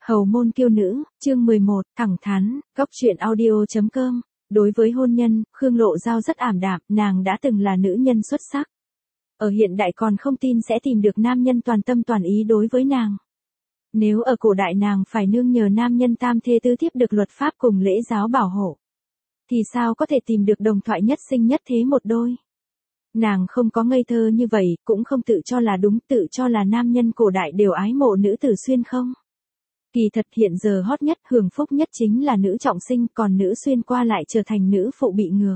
Hầu môn kiêu nữ, chương 11, thẳng thắn, góc truyện audio.com. Đối với hôn nhân, Khương Lộ Giao rất ảm đạm, nàng đã từng là nữ nhân xuất sắc. Ở hiện đại còn không tin sẽ tìm được nam nhân toàn tâm toàn ý đối với nàng. Nếu ở cổ đại nàng phải nương nhờ nam nhân tam thê tứ thiếp được luật pháp cùng lễ giáo bảo hộ, thì sao có thể tìm được đồng thoại nhất sinh nhất thế một đôi. Nàng không có ngây thơ như vậy, cũng không tự cho là đúng, tự cho là nam nhân cổ đại đều ái mộ nữ tử xuyên không. Kỳ thật hiện giờ hot nhất, hưởng phúc nhất chính là nữ trọng sinh, còn nữ xuyên qua lại trở thành nữ phụ bị ngược.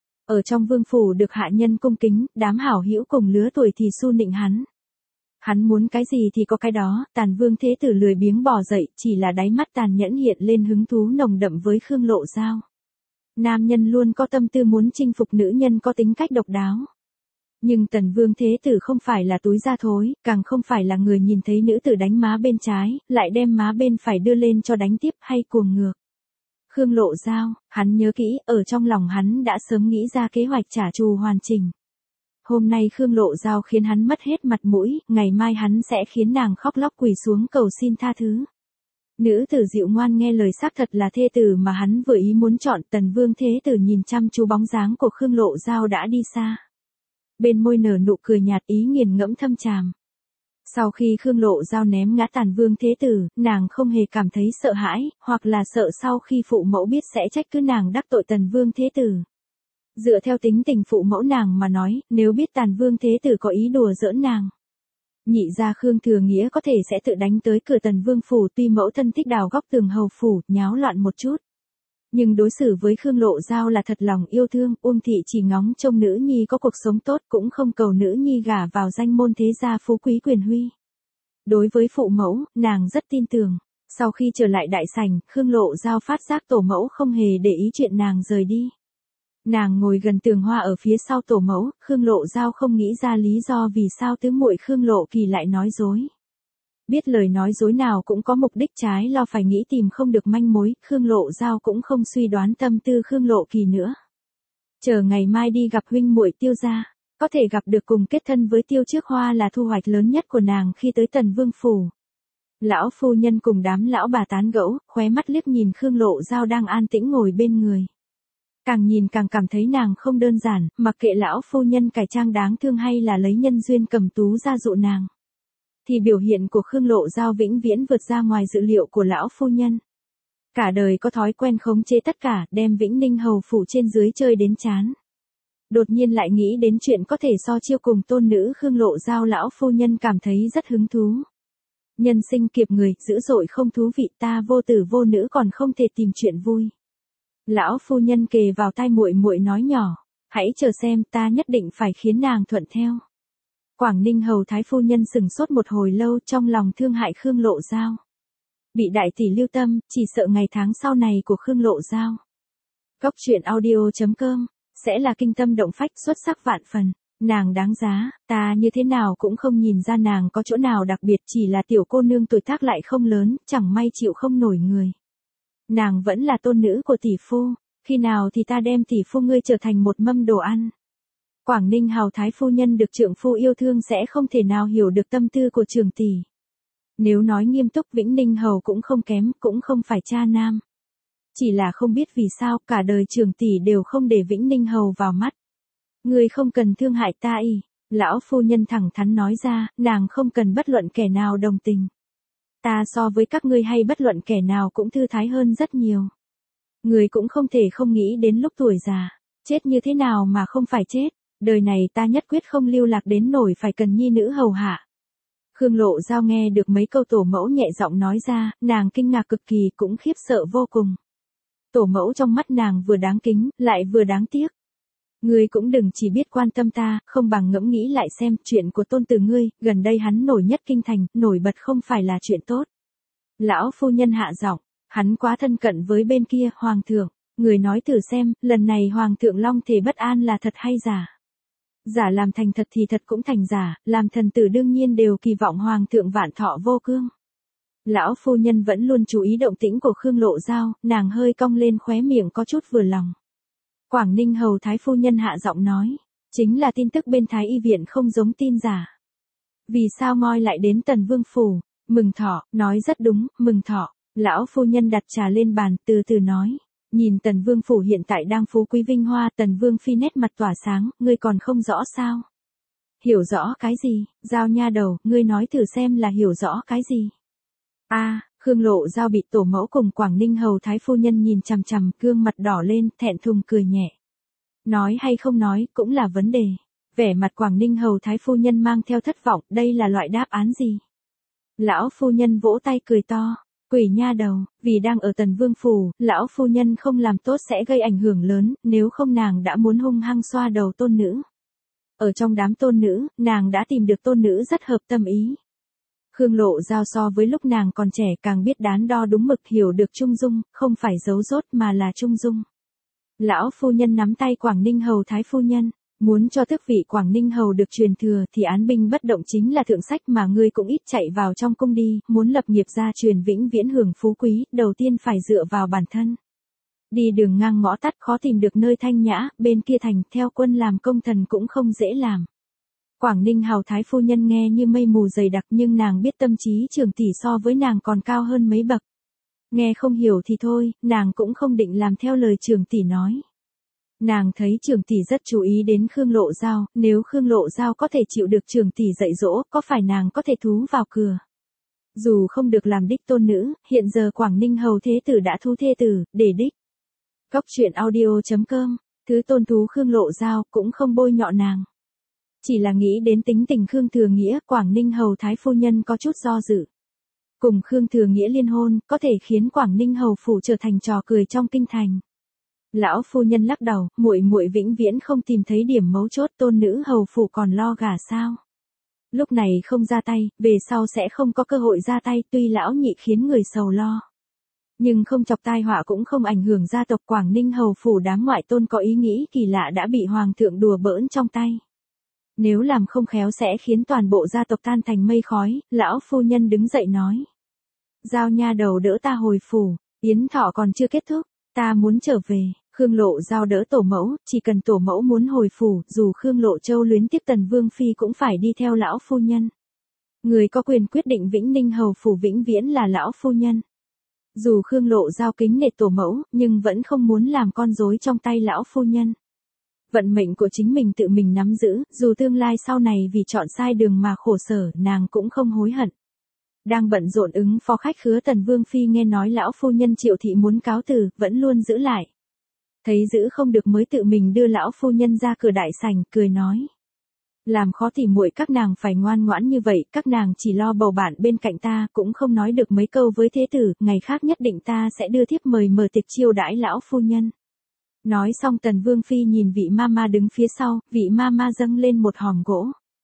Ở trong vương phủ được hạ nhân cung kính, đám hảo hữu cùng lứa tuổi thì su nịnh hắn. Hắn muốn cái gì thì có cái đó, Tàn Vương Thế Tử lười biếng bò dậy, chỉ là đáy mắt tàn nhẫn hiện lên hứng thú nồng đậm với Khương Lộ Giao. Nam nhân luôn có tâm tư muốn chinh phục nữ nhân có tính cách độc đáo. Nhưng Tần Vương Thế Tử không phải là túi da thối, càng không phải là người nhìn thấy nữ tử đánh má bên trái, lại đem má bên phải đưa lên cho đánh tiếp hay cuồng ngược. Khương Lộ Giao, hắn nhớ kỹ, ở trong lòng hắn đã sớm nghĩ ra kế hoạch trả thù hoàn chỉnh. Hôm nay Khương Lộ Giao khiến hắn mất hết mặt mũi, ngày mai hắn sẽ khiến nàng khóc lóc quỳ xuống cầu xin tha thứ. Nữ tử dịu ngoan nghe lời xác thật là thê tử mà hắn vừa ý muốn chọn. Tần Vương Thế Tử nhìn chăm chú bóng dáng của Khương Lộ Giao đã đi xa. Bên môi nở nụ cười nhạt ý nghiền ngẫm thâm tràm. Sau khi Khương Lộ Giao ném ngã Tàn Vương Thế Tử, nàng không hề cảm thấy sợ hãi, hoặc là sợ sau khi phụ mẫu biết sẽ trách cứ nàng đắc tội Tần Vương Thế Tử. Dựa theo tính tình phụ mẫu nàng mà nói, nếu biết Tàn Vương Thế Tử có ý đùa giỡn nàng, nhị gia Khương Thừa Nghĩa có thể sẽ tự đánh tới cửa Tần Vương phủ, tuy mẫu thân thích đào góc tường hầu phủ, nháo loạn một chút. Nhưng đối xử với Khương Lộ Giao là thật lòng yêu thương, Uông thị chỉ ngóng trông nữ nhi có cuộc sống tốt, cũng không cầu nữ nhi gả vào danh môn thế gia phú quý quyền huy. Đối với phụ mẫu, nàng rất tin tưởng. Sau khi trở lại đại sảnh, Khương Lộ Giao phát giác tổ mẫu không hề để ý chuyện nàng rời đi. Nàng ngồi gần tường hoa ở phía sau tổ mẫu, Khương Lộ Giao không nghĩ ra lý do vì sao tứ muội Khương Lộ Kỳ lại nói dối. Biết lời nói dối nào cũng có mục đích trái lo phải nghĩ tìm không được manh mối, Khương Lộ Giao cũng không suy đoán tâm tư Khương Lộ Kỳ nữa. Chờ ngày mai đi gặp huynh muội Tiêu gia, có thể gặp được cùng kết thân với Tiêu Trước Hoa là thu hoạch lớn nhất của nàng khi tới Tần Vương phủ. Lão phu nhân cùng đám lão bà tán gẫu, khóe mắt liếc nhìn Khương Lộ Giao đang an tĩnh ngồi bên người. Càng nhìn càng cảm thấy nàng không đơn giản, mặc kệ lão phu nhân cải trang đáng thương hay là lấy nhân duyên cầm tú ra dụ nàng, thì biểu hiện của Khương Lộ Giao vĩnh viễn vượt ra ngoài dự liệu của lão phu nhân. Cả đời có thói quen khống chế tất cả, đem Vĩnh Ninh hầu phủ trên dưới chơi đến chán. Đột nhiên lại nghĩ đến chuyện có thể so chiêu cùng tôn nữ Khương Lộ Giao, lão phu nhân cảm thấy rất hứng thú. Nhân sinh kiếp người, dữ dội không thú vị, ta vô tử vô nữ còn không thể tìm chuyện vui. Lão phu nhân kề vào tai muội muội nói nhỏ, hãy chờ xem, ta nhất định phải khiến nàng thuận theo. Quảng Ninh hầu thái phu nhân sừng sốt một hồi lâu, trong lòng thương hại Khương Lộ Giao. Bị đại tỷ lưu tâm, chỉ sợ ngày tháng sau này của Khương Lộ Giao. Góc truyện audio.com, sẽ là kinh tâm động phách, xuất sắc vạn phần. Nàng đáng giá, ta như thế nào cũng không nhìn ra nàng có chỗ nào đặc biệt, chỉ là tiểu cô nương tuổi tác lại không lớn, chẳng may chịu không nổi người. Nàng vẫn là tôn nữ của tỷ phu, khi nào thì ta đem tỷ phu ngươi trở thành một mâm đồ ăn. Quảng Ninh hầu thái phu nhân được trượng phu yêu thương sẽ không thể nào hiểu được tâm tư của trường tỷ. Nếu nói nghiêm túc, Vĩnh Ninh hầu cũng không kém, cũng không phải cha nam. Chỉ là không biết vì sao cả đời trường tỷ đều không để Vĩnh Ninh hầu vào mắt. Ngươi không cần thương hại ta y, lão phu nhân thẳng thắn nói ra, nàng không cần bất luận kẻ nào đồng tình. Ta so với các ngươi hay bất luận kẻ nào cũng thư thái hơn rất nhiều. Ngươi cũng không thể không nghĩ đến lúc tuổi già, chết như thế nào mà không phải chết. Đời này ta nhất quyết không lưu lạc đến nổi phải cần nhi nữ hầu hạ. Khương Lộ Giao nghe được mấy câu tổ mẫu nhẹ giọng nói ra, nàng kinh ngạc cực kỳ, cũng khiếp sợ vô cùng. Tổ mẫu trong mắt nàng vừa đáng kính, lại vừa đáng tiếc. Ngươi cũng đừng chỉ biết quan tâm ta, không bằng ngẫm nghĩ lại xem, chuyện của tôn tử ngươi, gần đây hắn nổi nhất kinh thành, nổi bật không phải là chuyện tốt. Lão phu nhân hạ giọng, hắn quá thân cận với bên kia, hoàng thượng, người nói thử xem, lần này hoàng thượng long thể bất an là thật hay giả? Giả làm thành thật thì thật cũng thành giả, làm thần tử đương nhiên đều kỳ vọng hoàng thượng vạn thọ vô cương. Lão phu nhân vẫn luôn chú ý động tĩnh của Khương Lộ Giao, nàng hơi cong lên khóe miệng có chút vừa lòng. Quảng Ninh hầu thái phu nhân hạ giọng nói, chính là tin tức bên Thái y viện không giống tin giả. Vì sao ngoi lại đến Tần Vương phủ? Mừng thọ, nói rất đúng, mừng thọ. Lão phu nhân đặt trà lên bàn, từ từ nói. Nhìn Tần Vương phủ hiện tại đang phú quý vinh hoa, Tần Vương phi nét mặt tỏa sáng, ngươi còn không rõ sao? Hiểu rõ cái gì? Giao nha đầu, ngươi nói thử xem là hiểu rõ cái gì? Khương Lộ Giao bị tổ mẫu cùng Quảng Ninh hầu thái phu nhân nhìn chằm chằm, gương mặt đỏ lên, thẹn thùng cười nhẹ. Nói hay không nói, cũng là vấn đề. Vẻ mặt Quảng Ninh hầu thái phu nhân mang theo thất vọng, đây là loại đáp án gì? Lão phu nhân vỗ tay cười to. Quỷ nha đầu, vì đang ở Tần Vương phủ, lão phu nhân không làm tốt sẽ gây ảnh hưởng lớn, nếu không nàng đã muốn hung hăng xoa đầu tôn nữ. Ở trong đám tôn nữ, nàng đã tìm được tôn nữ rất hợp tâm ý. Khương Lộ Giao so với lúc nàng còn trẻ càng biết đắn đo đúng mực, hiểu được trung dung, không phải giấu dốt mà là trung dung. Lão phu nhân nắm tay Quảng Ninh hầu thái phu nhân. Muốn cho tước vị Quảng Ninh hầu được truyền thừa thì án binh bất động chính là thượng sách mà ngươi cũng ít chạy vào trong cung đi, muốn lập nghiệp gia truyền vĩnh viễn hưởng phú quý, đầu tiên phải dựa vào bản thân. Đi đường ngang ngõ tắt khó tìm được nơi thanh nhã, bên kia thành theo quân làm công thần cũng không dễ làm. Quảng Ninh hầu thái phu nhân nghe như mây mù dày đặc nhưng nàng biết tâm trí Trường tỷ so với nàng còn cao hơn mấy bậc. Nghe không hiểu thì thôi, nàng cũng không định làm theo lời Trường tỷ nói. Nàng thấy Trường tỷ rất chú ý đến Khương Lộ Giao, nếu Khương Lộ Giao có thể chịu được Trường tỷ dạy dỗ, có phải nàng có thể thú vào cửa. Dù không được làm đích tôn nữ, hiện giờ Quảng Ninh hầu thế tử đã thu thê tử, để đích. Góc truyện audio.com, thứ tôn thú Khương Lộ Giao cũng không bôi nhọ nàng. Chỉ là nghĩ đến tính tình Khương Thừa Nghĩa, Quảng Ninh hầu thái phu nhân có chút do dự. Cùng Khương Thừa Nghĩa liên hôn, có thể khiến Quảng Ninh hầu phủ trở thành trò cười trong kinh thành. Lão phu nhân lắc đầu, muội muội vĩnh viễn không tìm thấy điểm mấu chốt, tôn nữ hầu phủ còn lo gả sao? Lúc này không ra tay, về sau sẽ không có cơ hội ra tay, tuy lão nhị khiến người sầu lo. Nhưng không chọc tai họa cũng không ảnh hưởng gia tộc Quảng Ninh hầu phủ, đám ngoại tôn có ý nghĩ kỳ lạ đã bị hoàng thượng đùa bỡn trong tay. Nếu làm không khéo sẽ khiến toàn bộ gia tộc tan thành mây khói, lão phu nhân đứng dậy nói. Giao nha đầu đỡ ta hồi phủ, yến thọ còn chưa kết thúc, ta muốn trở về. Khương Lộ Giao đỡ tổ mẫu, chỉ cần tổ mẫu muốn hồi phủ, dù Khương Lộ Châu luyến tiếc Tần Vương phi cũng phải đi theo lão phu nhân. Người có quyền quyết định Vĩnh Ninh hầu phủ vĩnh viễn là lão phu nhân. Dù Khương Lộ Giao kính nể tổ mẫu, nhưng vẫn không muốn làm con rối trong tay lão phu nhân. Vận mệnh của chính mình tự mình nắm giữ, dù tương lai sau này vì chọn sai đường mà khổ sở, nàng cũng không hối hận. Đang bận rộn ứng phó khách khứa, Tần Vương phi nghe nói lão phu nhân Triệu thị muốn cáo từ, vẫn luôn giữ lại. Thấy giữ không được mới tự mình đưa lão phu nhân ra cửa đại sảnh, cười nói. Làm khó thì muội các nàng phải ngoan ngoãn như vậy, các nàng chỉ lo bầu bạn bên cạnh ta, cũng không nói được mấy câu với thế tử, ngày khác nhất định ta sẽ đưa thiếp mời mở tiệc chiêu đãi lão phu nhân. Nói xong Tần Vương phi nhìn vị mama đứng phía sau, vị mama dâng lên một hòm gỗ.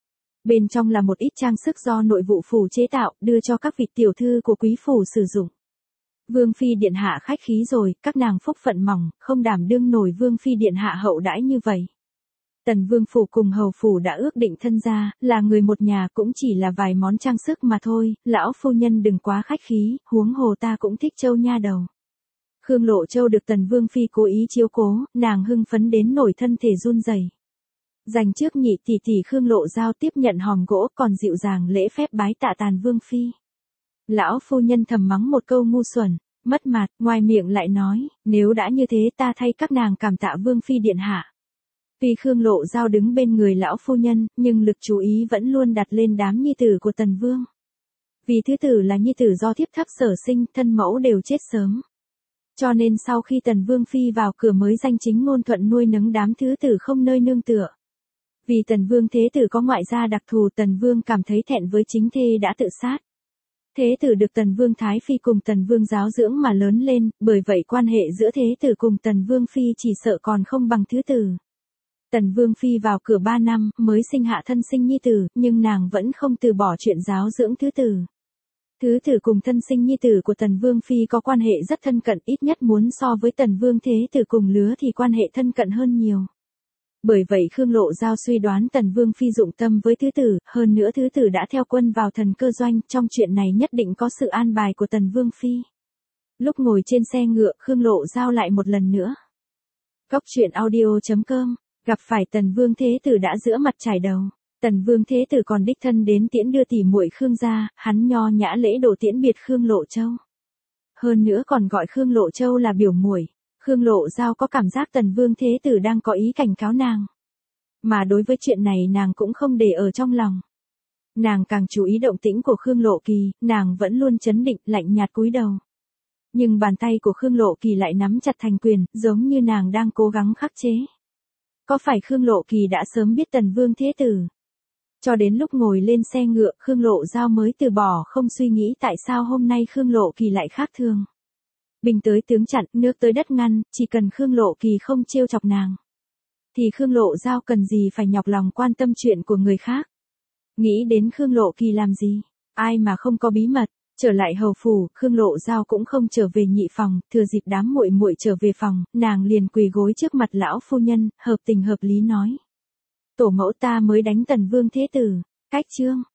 Bên trong là một ít trang sức do nội vụ phủ chế tạo, đưa cho các vị tiểu thư của quý phủ sử dụng. Vương phi điện hạ khách khí rồi, các nàng phúc phận mỏng, không đảm đương nổi Vương phi điện hạ hậu đãi như vậy. Tần Vương phủ cùng hầu phủ đã ước định thân gia, là người một nhà, cũng chỉ là vài món trang sức mà thôi, lão phu nhân đừng quá khách khí, huống hồ ta cũng thích Châu nha đầu. Khương Lộ Châu được Tần Vương phi cố ý chiếu cố, nàng hưng phấn đến nổi thân thể run rẩy. Dành trước nhị tỷ tỷ Khương Lộ Giao tiếp nhận hòm gỗ, còn dịu dàng lễ phép bái tạ Tàn Vương phi. Lão phu nhân thầm mắng một câu ngu xuẩn, mất mặt, ngoài miệng lại nói, nếu đã như thế ta thay các nàng cảm tạ Vương phi điện hạ. Tuy Khương Lộ Giao đứng bên người lão phu nhân, nhưng lực chú ý vẫn luôn đặt lên đám nhi tử của Tần Vương. Vì thứ tử là nhi tử do thiếp thấp sở sinh, thân mẫu đều chết sớm. Cho nên sau khi Tần Vương phi vào cửa mới danh chính ngôn thuận nuôi nấng đám thứ tử không nơi nương tựa. Vì Tần Vương thế tử có ngoại gia đặc thù, Tần Vương cảm thấy thẹn với chính thê đã tự sát. Thế tử được Tần Vương Thái Phi cùng Tần Vương giáo dưỡng mà lớn lên, bởi vậy quan hệ giữa thế tử cùng Tần Vương Phi chỉ sợ còn không bằng thứ tử. Tần Vương Phi vào cửa 3 năm mới sinh hạ thân sinh nhi tử, nhưng nàng vẫn không từ bỏ chuyện giáo dưỡng thứ tử. Thứ tử cùng thân sinh nhi tử của Tần Vương Phi có quan hệ rất thân cận, ít nhất muốn so với Tần Vương thế tử cùng lứa thì quan hệ thân cận hơn nhiều. Bởi vậy Khương Lộ Giao suy đoán Tần Vương Phi dụng tâm với thứ tử, hơn nữa thứ tử đã theo quân vào Thần Cơ Doanh, trong chuyện này nhất định có sự an bài của Tần Vương Phi. Lúc ngồi trên xe ngựa, Khương Lộ Giao lại một lần nữa. Góc truyện audio.com, gặp phải Tần Vương thế tử đã giữa mặt chải đầu. Tần Vương Thế Tử còn đích thân đến tiễn đưa tỷ muội Khương gia, hắn nho nhã lễ độ tiễn biệt Khương Lộ Châu. Hơn nữa còn gọi Khương Lộ Châu là biểu muội. Khương Lộ Giao có cảm giác Tần Vương Thế Tử đang có ý cảnh cáo nàng. Mà đối với chuyện này nàng cũng không để ở trong lòng. Nàng càng chú ý động tĩnh của Khương Lộ Kỳ, nàng vẫn luôn trấn định, lạnh nhạt cúi đầu. Nhưng bàn tay của Khương Lộ Kỳ lại nắm chặt thành quyền, giống như nàng đang cố gắng khắc chế. Có phải Khương Lộ Kỳ đã sớm biết Tần Vương Thế Tử? Cho đến lúc ngồi lên xe ngựa, Khương Lộ Giao mới từ bỏ không suy nghĩ tại sao hôm nay Khương Lộ Kỳ lại khác thường. Bình tới tướng chặn, nước tới đất ngăn, chỉ cần Khương Lộ Kỳ không trêu chọc nàng. Thì Khương Lộ Giao cần gì phải nhọc lòng quan tâm chuyện của người khác. Nghĩ đến Khương Lộ Kỳ làm gì? Ai mà không có bí mật? Trở lại hầu phủ, Khương Lộ Giao cũng không trở về nhị phòng, thừa dịp đám muội muội trở về phòng, nàng liền quỳ gối trước mặt lão phu nhân, hợp tình hợp lý nói. Tổ mẫu ta mới đánh Tần Vương Thế Tử, cách chương.